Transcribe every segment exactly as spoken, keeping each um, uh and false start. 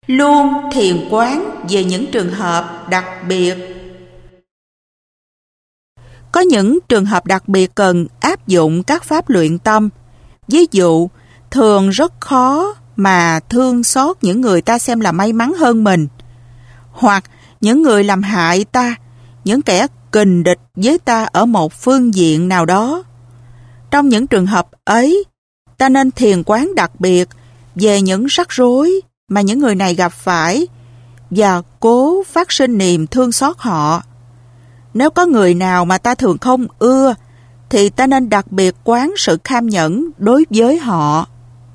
Luôn thiền quán về những trường hợp đặc biệt. Có những trường hợp đặc biệt cần áp dụng các pháp luyện tâm. Ví dụ, thường rất khó mà thương xót những người ta xem là may mắn hơn mình, hoặc những người làm hại ta, những kẻ kình địch với ta ở một phương diện nào đó. Trong những trường hợp ấy, ta nên thiền quán đặc biệt về những rắc rối mà những người này gặp phải và cố phát sinh niềm thương xót họ. Nếu có người nào mà ta thường không ưa, thì ta nên đặc biệt quán sự kham nhẫn đối với họ.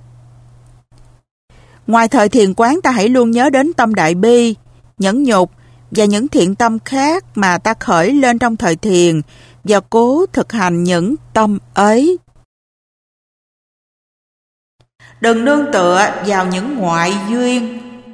Ngoài thời thiền quán, ta hãy luôn nhớ đến tâm đại bi, nhẫn nhục và những thiện tâm khác mà ta khởi lên trong thời thiền và cố thực hành những tâm ấy. Đừng nương tựa vào những ngoại duyên.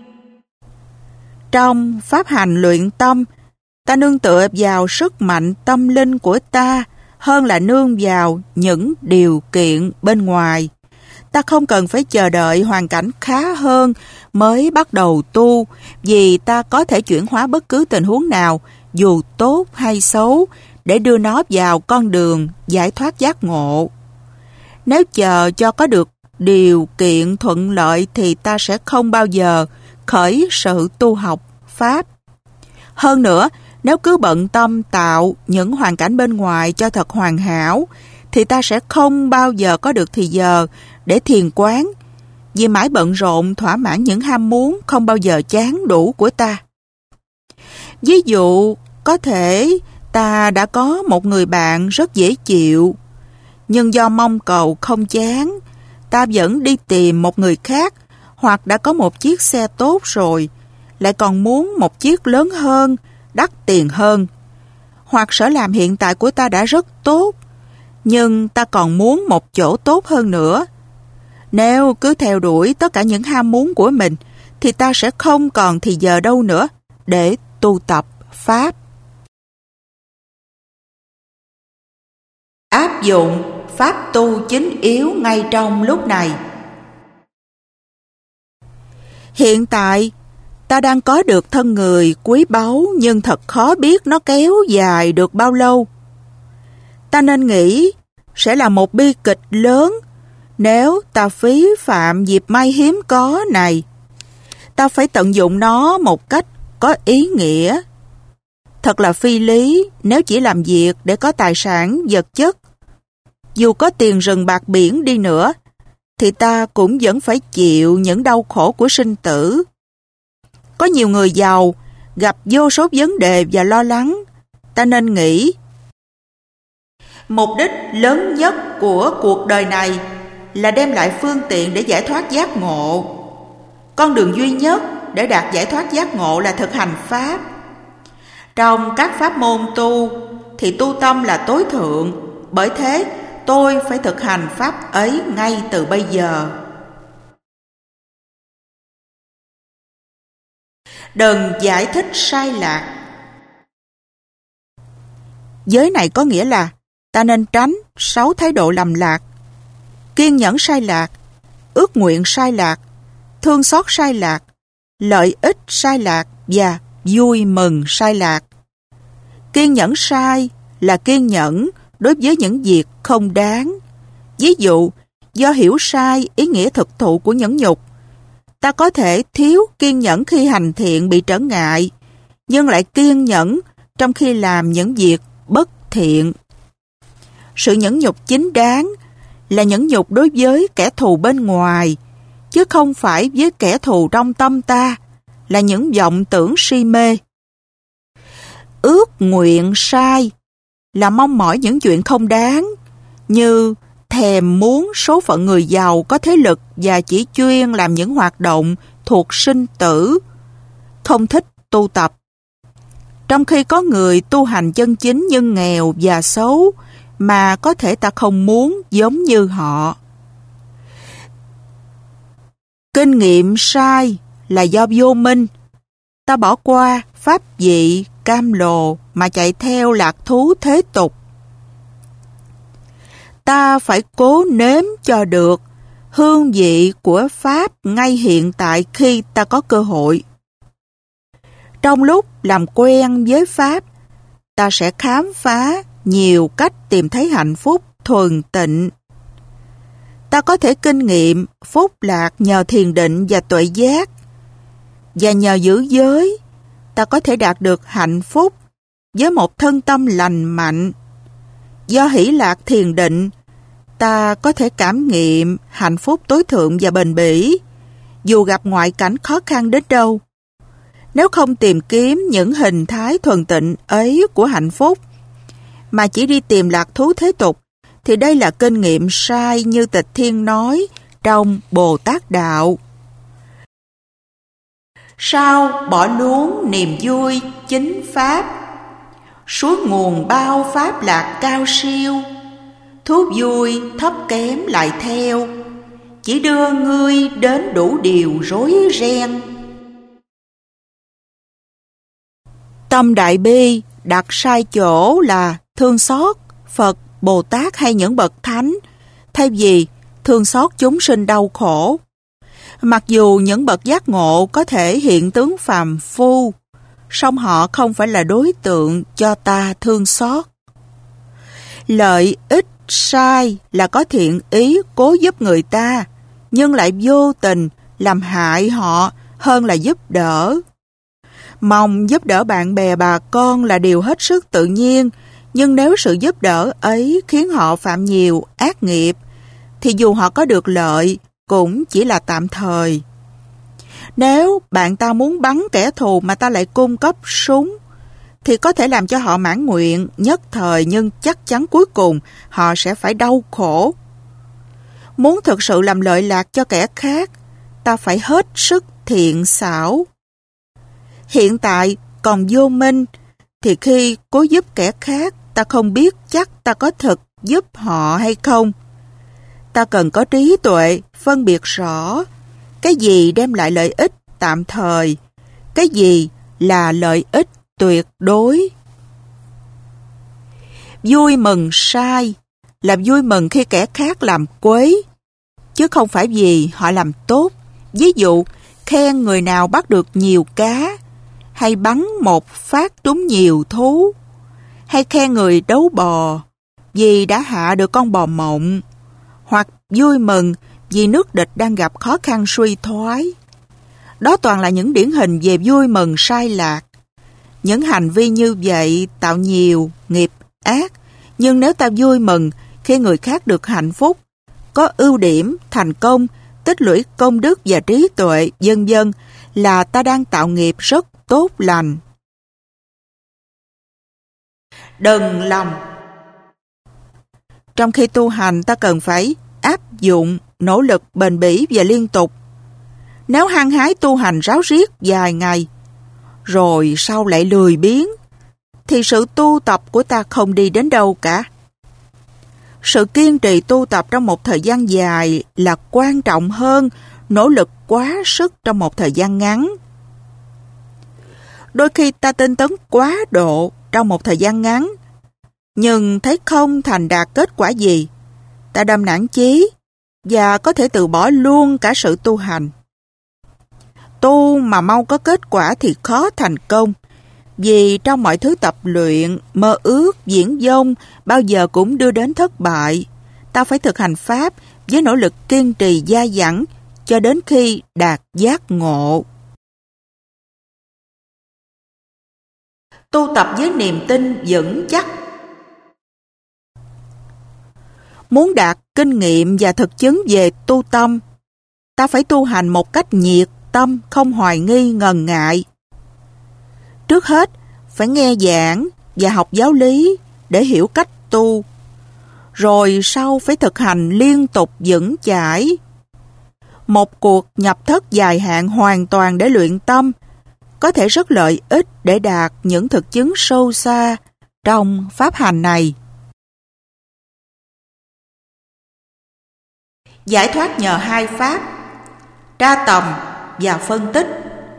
Trong pháp hành luyện tâm, ta nương tựa vào sức mạnh tâm linh của ta hơn là nương vào những điều kiện bên ngoài. Ta không cần phải chờ đợi hoàn cảnh khá hơn mới bắt đầu tu, vì ta có thể chuyển hóa bất cứ tình huống nào, dù tốt hay xấu, để đưa nó vào con đường giải thoát giác ngộ. Nếu chờ cho có được điều kiện thuận lợi thì ta sẽ không bao giờ khởi sự tu học Pháp. Hơn nữa, nếu cứ bận tâm tạo những hoàn cảnh bên ngoài cho thật hoàn hảo, thì ta sẽ không bao giờ có được thì giờ để thiền quán, vì mãi bận rộn thỏa mãn những ham muốn không bao giờ chán đủ của ta. Ví dụ, có thể ta đã có một người bạn rất dễ chịu, nhưng do mong cầu không chán, ta vẫn đi tìm một người khác, hoặc đã có một chiếc xe tốt rồi, lại còn muốn một chiếc lớn hơn, đắt tiền hơn. Hoặc sở làm hiện tại của ta đã rất tốt, nhưng ta còn muốn một chỗ tốt hơn nữa. Nếu cứ theo đuổi tất cả những ham muốn của mình, thì ta sẽ không còn thì giờ đâu nữa để tu tập Pháp. Áp dụng Pháp tu chính yếu ngay trong lúc này. Hiện tại, ta đang có được thân người quý báu, nhưng thật khó biết nó kéo dài được bao lâu. Ta nên nghĩ sẽ là một bi kịch lớn nếu ta phí phạm dịp may hiếm có này. Ta phải tận dụng nó một cách có ý nghĩa. Thật là phi lý nếu chỉ làm việc để có tài sản vật chất. Dù có tiền rừng bạc biển đi nữa, thì ta cũng vẫn phải chịu những đau khổ của sinh tử. Có nhiều người giàu gặp vô số vấn đề và lo lắng. Ta nên nghĩ, mục đích lớn nhất của cuộc đời này là đem lại phương tiện để giải thoát giác ngộ. Con đường duy nhất để đạt giải thoát giác ngộ là thực hành Pháp. Trong các pháp môn tu thì tu tâm là tối thượng, bởi thế tôi phải thực hành Pháp ấy ngay từ bây giờ. Đừng giải thích sai lạc. Giới này có nghĩa là ta nên tránh sáu thái độ lầm lạc: kiên nhẫn sai lạc, ước nguyện sai lạc, thương xót sai lạc, lợi ích sai lạc và vui mừng sai lạc. Kiên nhẫn sai là kiên nhẫn đối với những việc không đáng. Ví dụ, do hiểu sai ý nghĩa thực thụ của nhẫn nhục, ta có thể thiếu kiên nhẫn khi hành thiện bị trở ngại, nhưng lại kiên nhẫn trong khi làm những việc bất thiện. Sự nhẫn nhục chính đáng là nhẫn nhục đối với kẻ thù bên ngoài, chứ không phải với kẻ thù trong tâm ta, là những vọng tưởng si mê. Ước nguyện sai là mong mỏi những chuyện không đáng, như thèm muốn số phận người giàu có thế lực và chỉ chuyên làm những hoạt động thuộc sinh tử, không thích tu tập. Trong khi có người tu hành chân chính nhưng nghèo và xấu, mà có thể ta không muốn giống như họ. Kinh nghiệm sai là do vô minh. Ta bỏ qua pháp vị, cam lồ mà chạy theo lạc thú thế tục. Ta phải cố nếm cho được hương vị của Pháp ngay hiện tại khi ta có cơ hội. Trong lúc làm quen với Pháp, ta sẽ khám phá nhiều cách tìm thấy hạnh phúc thuần tịnh. Ta có thể kinh nghiệm phúc lạc nhờ thiền định và tuệ giác, và nhờ giữ giới, ta có thể đạt được hạnh phúc với một thân tâm lành mạnh. Do hỷ lạc thiền định, ta có thể cảm nghiệm hạnh phúc tối thượng và bền bỉ, dù gặp ngoại cảnh khó khăn đến đâu. Nếu không tìm kiếm những hình thái thuần tịnh ấy của hạnh phúc, mà chỉ đi tìm lạc thú thế tục, thì đây là kinh nghiệm sai như Tịch Thiên nói trong Bồ Tát Đạo. Sao bỏ luống niềm vui chính Pháp, suối nguồn bao Pháp lạc cao siêu, thú vui thấp kém lại theo, chỉ đưa ngươi đến đủ điều rối ren. Tâm đại bi đặt sai chỗ là thương xót Phật, Bồ Tát hay những bậc thánh, thay vì thương xót chúng sinh đau khổ. Mặc dù những bậc giác ngộ có thể hiện tướng phàm phu, song họ không phải là đối tượng cho ta thương xót. Lợi ích sai là có thiện ý cố giúp người ta, nhưng lại vô tình làm hại họ hơn là giúp đỡ. Mong giúp đỡ bạn bè bà con là điều hết sức tự nhiên, nhưng nếu sự giúp đỡ ấy khiến họ phạm nhiều ác nghiệp, thì dù họ có được lợi, cũng chỉ là tạm thời. Nếu bạn ta muốn bắn kẻ thù mà ta lại cung cấp súng, thì có thể làm cho họ mãn nguyện nhất thời, nhưng chắc chắn cuối cùng họ sẽ phải đau khổ. Muốn thực sự làm lợi lạc cho kẻ khác, ta phải hết sức thiện xảo. Hiện tại còn vô minh, thì khi cố giúp kẻ khác, ta không biết chắc ta có thực giúp họ hay không. Ta cần có trí tuệ, phân biệt rõ cái gì đem lại lợi ích tạm thời, cái gì là lợi ích tuyệt đối. Vui mừng sai là vui mừng khi kẻ khác làm quấy, chứ không phải vì họ làm tốt. Ví dụ, khen người nào bắt được nhiều cá, hay bắn một phát trúng nhiều thú, hay khen người đấu bò vì đã hạ được con bò mộng, hoặc vui mừng vì nước địch đang gặp khó khăn suy thoái. Đó toàn là những điển hình về vui mừng sai lạc. Những hành vi như vậy tạo nhiều nghiệp ác, nhưng nếu ta vui mừng khi người khác được hạnh phúc, có ưu điểm, thành công, tích lũy công đức và trí tuệ, vân vân, là ta đang tạo nghiệp rất tốt lành. Đừng lòng. Trong khi tu hành, ta cần phải áp dụng nỗ lực bền bỉ và liên tục. Nếu hăng hái tu hành ráo riết vài ngày, rồi sau lại lười biếng, thì sự tu tập của ta không đi đến đâu cả. Sự kiên trì tu tập trong một thời gian dài là quan trọng hơn nỗ lực quá sức trong một thời gian ngắn. Đôi khi ta tinh tấn quá độ trong một thời gian ngắn, nhưng thấy không thành đạt kết quả gì, ta đâm nản chí và có thể từ bỏ luôn cả sự tu hành. Tu mà mau có kết quả thì khó thành công, vì trong mọi thứ tập luyện, mơ ước, diễn dông bao giờ cũng đưa đến thất bại. Ta phải thực hành Pháp với nỗ lực kiên trì dai dẳng cho đến khi đạt giác ngộ. Tu tập với niềm tin vững chắc. Muốn đạt kinh nghiệm và thực chứng về tu tâm, ta phải tu hành một cách nhiệt tâm, không hoài nghi ngần ngại. Trước hết, phải nghe giảng và học giáo lý để hiểu cách tu. Rồi sau phải thực hành liên tục vững chãi. Một cuộc nhập thất dài hạn hoàn toàn để luyện tâm có thể rất lợi ích để đạt những thực chứng sâu xa trong pháp hành này. Giải thoát nhờ hai pháp, tra tầm và phân tích.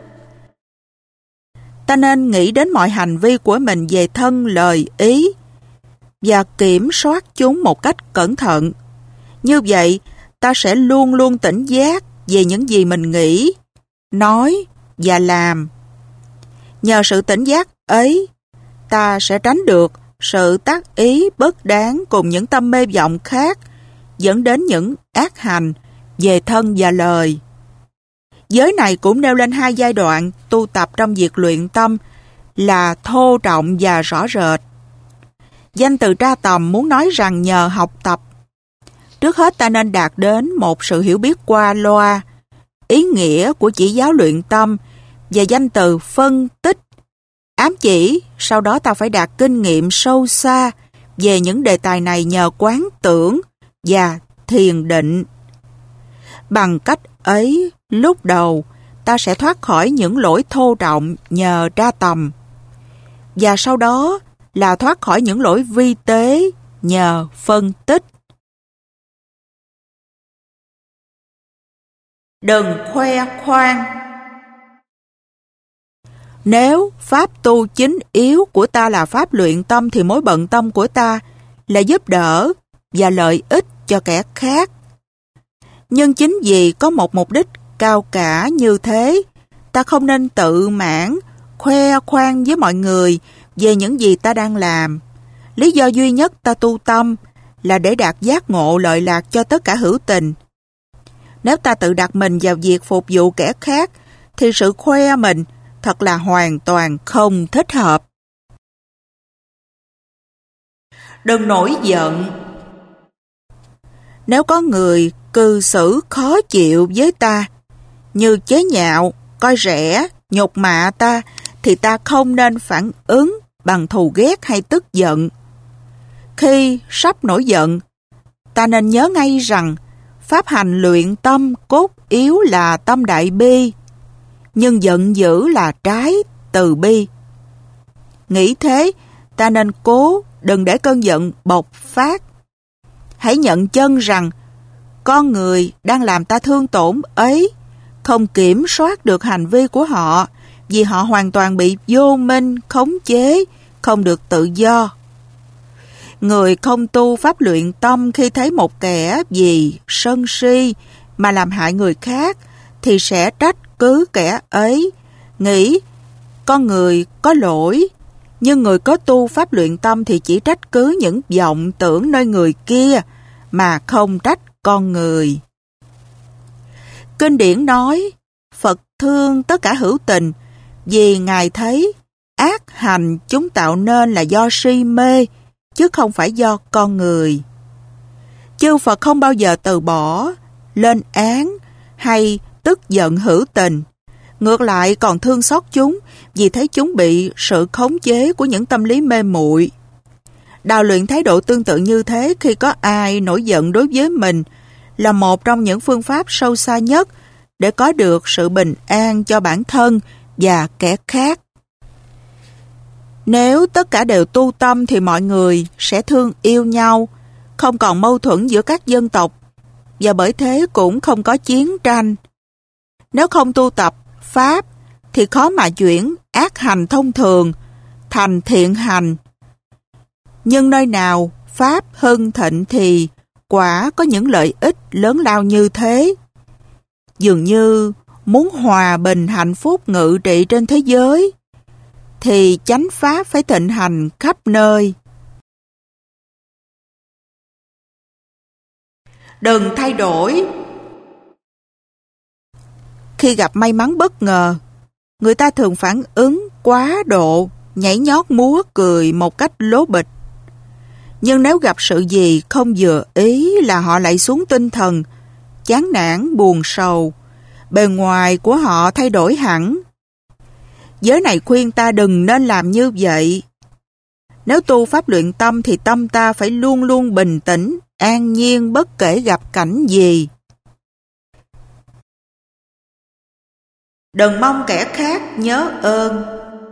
Ta nên nghĩ đến mọi hành vi của mình về thân, lời, ý và kiểm soát chúng một cách cẩn thận. Như vậy, ta sẽ luôn luôn tỉnh giác về những gì mình nghĩ, nói và làm. Nhờ sự tỉnh giác ấy, ta sẽ tránh được sự tác ý bất đáng cùng những tâm mê vọng khác, dẫn đến những ác hành về thân và lời. Giới này cũng nêu lên hai giai đoạn tu tập trong việc luyện tâm là thô trọng và rõ rệt. Danh từ Tra Tầm muốn nói rằng nhờ học tập, trước hết ta nên đạt đến một sự hiểu biết qua loa, ý nghĩa của chỉ giáo luyện tâm và danh từ phân tích, ám chỉ sau đó ta phải đạt kinh nghiệm sâu xa về những đề tài này nhờ quán tưởng và thiền định. Bằng cách ấy, lúc đầu ta sẽ thoát khỏi những lỗi thô trọng nhờ Tra Tầm, và sau đó là thoát khỏi những lỗi vi tế nhờ phân tích. Đừng khoe khoang. Nếu pháp tu chính yếu của ta là pháp luyện tâm thì mối bận tâm của ta là giúp đỡ và lợi ích cho kẻ khác. Nhưng chính vì có một mục đích cao cả như thế, ta không nên tự mãn, khoe khoang với mọi người về những gì ta đang làm. Lý do duy nhất ta tu tâm là để đạt giác ngộ lợi lạc cho tất cả hữu tình. Nếu ta tự đặt mình vào việc phục vụ kẻ khác, thì sự khoe mình thật là hoàn toàn không thích hợp. Đừng nổi giận. Nếu có người cư xử khó chịu với ta, như chế nhạo, coi rẻ, nhục mạ ta, thì ta không nên phản ứng bằng thù ghét hay tức giận. Khi sắp nổi giận, ta nên nhớ ngay rằng pháp hành luyện tâm cốt yếu là tâm đại bi, nhưng giận dữ là trái từ bi. Nghĩ thế, ta nên cố đừng để cơn giận bộc phát. Hãy nhận chân rằng con người đang làm ta thương tổn ấy không kiểm soát được hành vi của họ, vì họ hoàn toàn bị vô minh, khống chế, không được tự do. Người không tu pháp luyện tâm khi thấy một kẻ vì sân si mà làm hại người khác thì sẽ trách cứ kẻ ấy, nghĩ con người có lỗi. Nhưng người có tu pháp luyện tâm thì chỉ trách cứ những vọng tưởng nơi người kia mà không trách con người. Kinh điển nói Phật thương tất cả hữu tình vì Ngài thấy ác hành chúng tạo nên là do si mê chứ không phải do con người. Chư Phật không bao giờ từ bỏ, lên án hay tức giận hữu tình. Ngược lại còn thương xót chúng vì thấy chúng bị sự khống chế của những tâm lý mê muội. Đào luyện thái độ tương tự như thế khi có ai nổi giận đối với mình là một trong những phương pháp sâu xa nhất để có được sự bình an cho bản thân và kẻ khác. Nếu tất cả đều tu tâm thì mọi người sẽ thương yêu nhau, không còn mâu thuẫn giữa các dân tộc, và bởi thế cũng không có chiến tranh. Nếu không tu tập pháp thì khó mà chuyển ác hành thông thường thành thiện hành. Nhưng nơi nào pháp hưng thịnh thì quả có những lợi ích lớn lao như thế. Dường như muốn hòa bình hạnh phúc ngự trị trên thế giới thì chánh pháp phải thịnh hành khắp nơi. Đừng thay đổi. Khi gặp may mắn bất ngờ, người ta thường phản ứng quá độ, nhảy nhót múa cười một cách lố bịch. Nhưng nếu gặp sự gì không vừa ý là họ lại xuống tinh thần, chán nản, buồn sầu, bề ngoài của họ thay đổi hẳn. Giới này khuyên ta đừng nên làm như vậy. Nếu tu pháp luyện tâm thì tâm ta phải luôn luôn bình tĩnh, an nhiên bất kể gặp cảnh gì. Đừng mong kẻ khác nhớ ơn.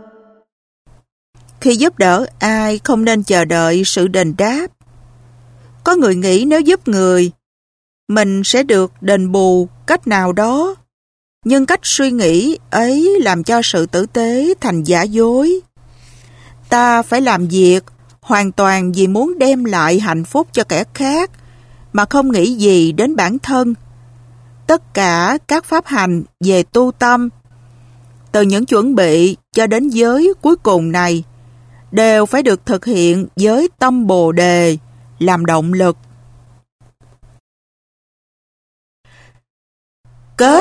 Khi giúp đỡ ai không nên chờ đợi sự đền đáp. Có người nghĩ nếu giúp người, mình sẽ được đền bù cách nào đó. Nhưng cách suy nghĩ ấy làm cho sự tử tế thành giả dối. Ta phải làm việc hoàn toàn vì muốn đem lại hạnh phúc cho kẻ khác, mà không nghĩ gì đến bản thân. Tất cả các pháp hành về tu tâm, từ những chuẩn bị cho đến giới cuối cùng này, đều phải được thực hiện với tâm Bồ Đề làm động lực. Kết.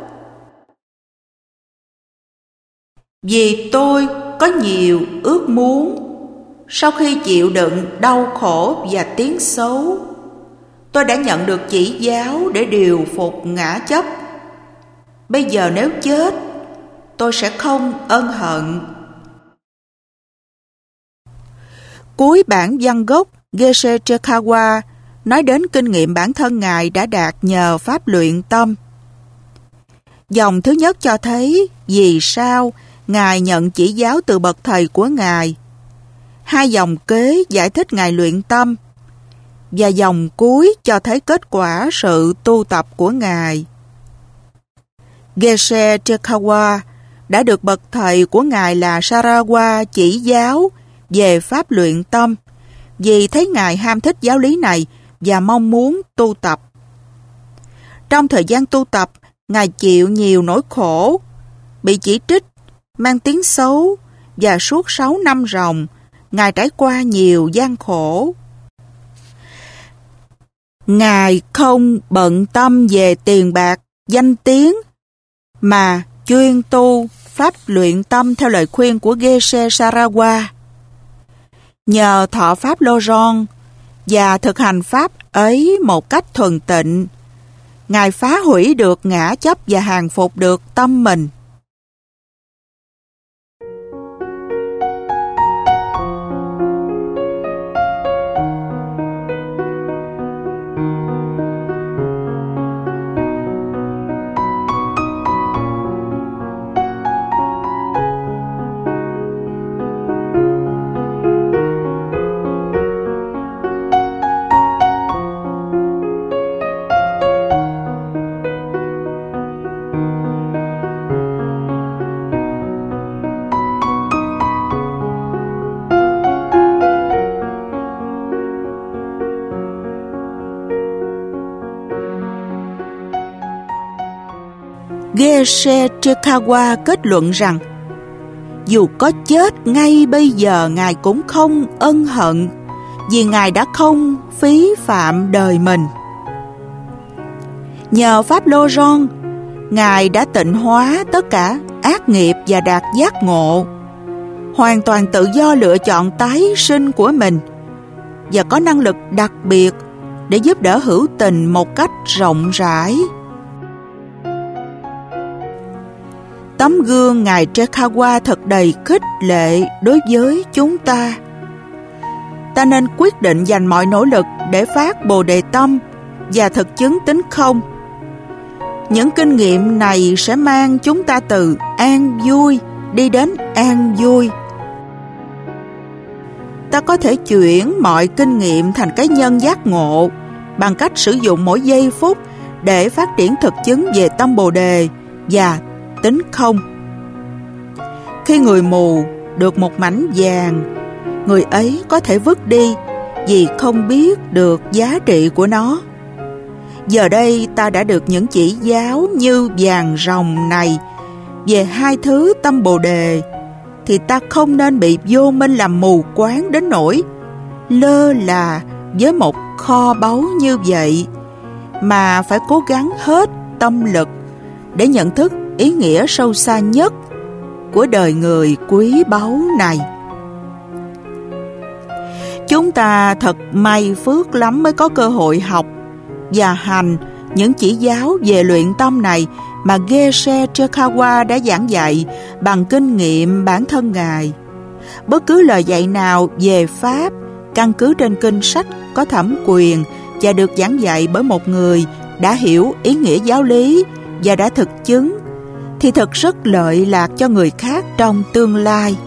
Vì tôi có nhiều ước muốn, sau khi chịu đựng đau khổ và tiếng xấu, tôi đã nhận được chỉ giáo để điều phục ngã chấp. Bây giờ nếu chết, tôi sẽ không ân hận. Cuối bản văn gốc, Geshe Chekawa nói đến kinh nghiệm bản thân Ngài đã đạt nhờ pháp luyện tâm. Dòng thứ nhất cho thấy vì sao Ngài nhận chỉ giáo từ bậc thầy của Ngài. Hai dòng kế giải thích Ngài luyện tâm, và dòng cuối cho thấy kết quả sự tu tập của Ngài. Geshe Chekawa đã được bậc thầy của Ngài là Sarawa chỉ giáo về pháp luyện tâm, vì thấy Ngài ham thích giáo lý này và mong muốn tu tập. Trong thời gian tu tập, Ngài chịu nhiều nỗi khổ, bị chỉ trích, mang tiếng xấu, và suốt sáu năm ròng, Ngài trải qua nhiều gian khổ. Ngài không bận tâm về tiền bạc, danh tiếng, mà chuyên tu pháp luyện tâm theo lời khuyên của Geshe Sarawa. Nhờ thọ pháp Lojong và thực hành pháp ấy một cách thuần tịnh, Ngài phá hủy được ngã chấp và hàng phục được tâm mình. Geshe Chekawa kết luận rằng dù có chết ngay bây giờ Ngài cũng không ân hận, vì Ngài đã không phí phạm đời mình. Nhờ pháp Lojong, Ngài đã tịnh hóa tất cả ác nghiệp và đạt giác ngộ, hoàn toàn tự do lựa chọn tái sinh của mình, và có năng lực đặc biệt để giúp đỡ hữu tình một cách rộng rãi. Tấm gương Ngài Chekawa thật đầy khích lệ đối với chúng ta. Ta nên quyết định dành mọi nỗ lực để phát Bồ Đề tâm và thực chứng tính không. Những kinh nghiệm này sẽ mang chúng ta từ an vui đi đến an vui. Ta có thể chuyển mọi kinh nghiệm thành cái nhân giác ngộ bằng cách sử dụng mỗi giây phút để phát triển thực chứng về tâm Bồ Đề và tính không. Khi người mù được một mảnh vàng, người ấy có thể vứt đi vì không biết được giá trị của nó. Giờ đây ta đã được những chỉ giáo như vàng ròng này về hai thứ tâm Bồ Đề, thì ta không nên bị vô minh làm mù quáng đến nỗi lơ là với một kho báu như vậy, mà phải cố gắng hết tâm lực để nhận thức ý nghĩa sâu xa nhất của đời người quý báu này. Chúng ta thật may phước lắm mới có cơ hội học và hành những chỉ giáo về luyện tâm này mà Geshe Chekawa đã giảng dạy bằng kinh nghiệm bản thân Ngài. Bất cứ lời dạy nào về Pháp căn cứ trên kinh sách có thẩm quyền và được giảng dạy bởi một người đã hiểu ý nghĩa giáo lý và đã thực chứng, thì thật rất lợi lạc cho người khác trong tương lai.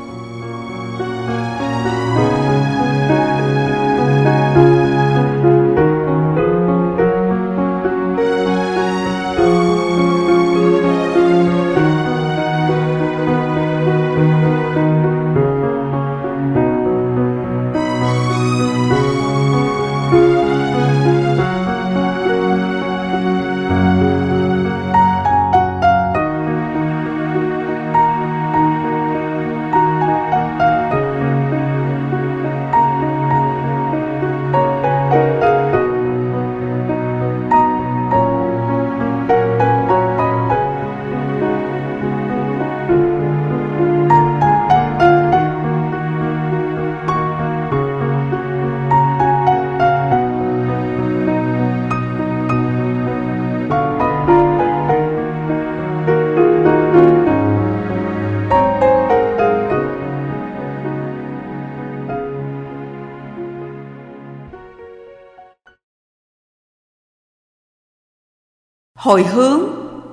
hồi hướng.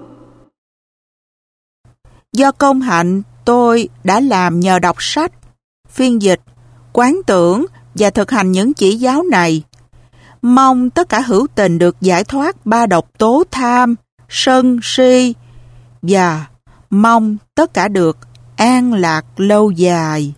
Do công hạnh tôi đã làm nhờ đọc sách, phiên dịch, quán tưởng và thực hành những chỉ giáo này. Mong tất cả hữu tình được giải thoát ba độc tố tham, sân, si và mong tất cả được an lạc lâu dài.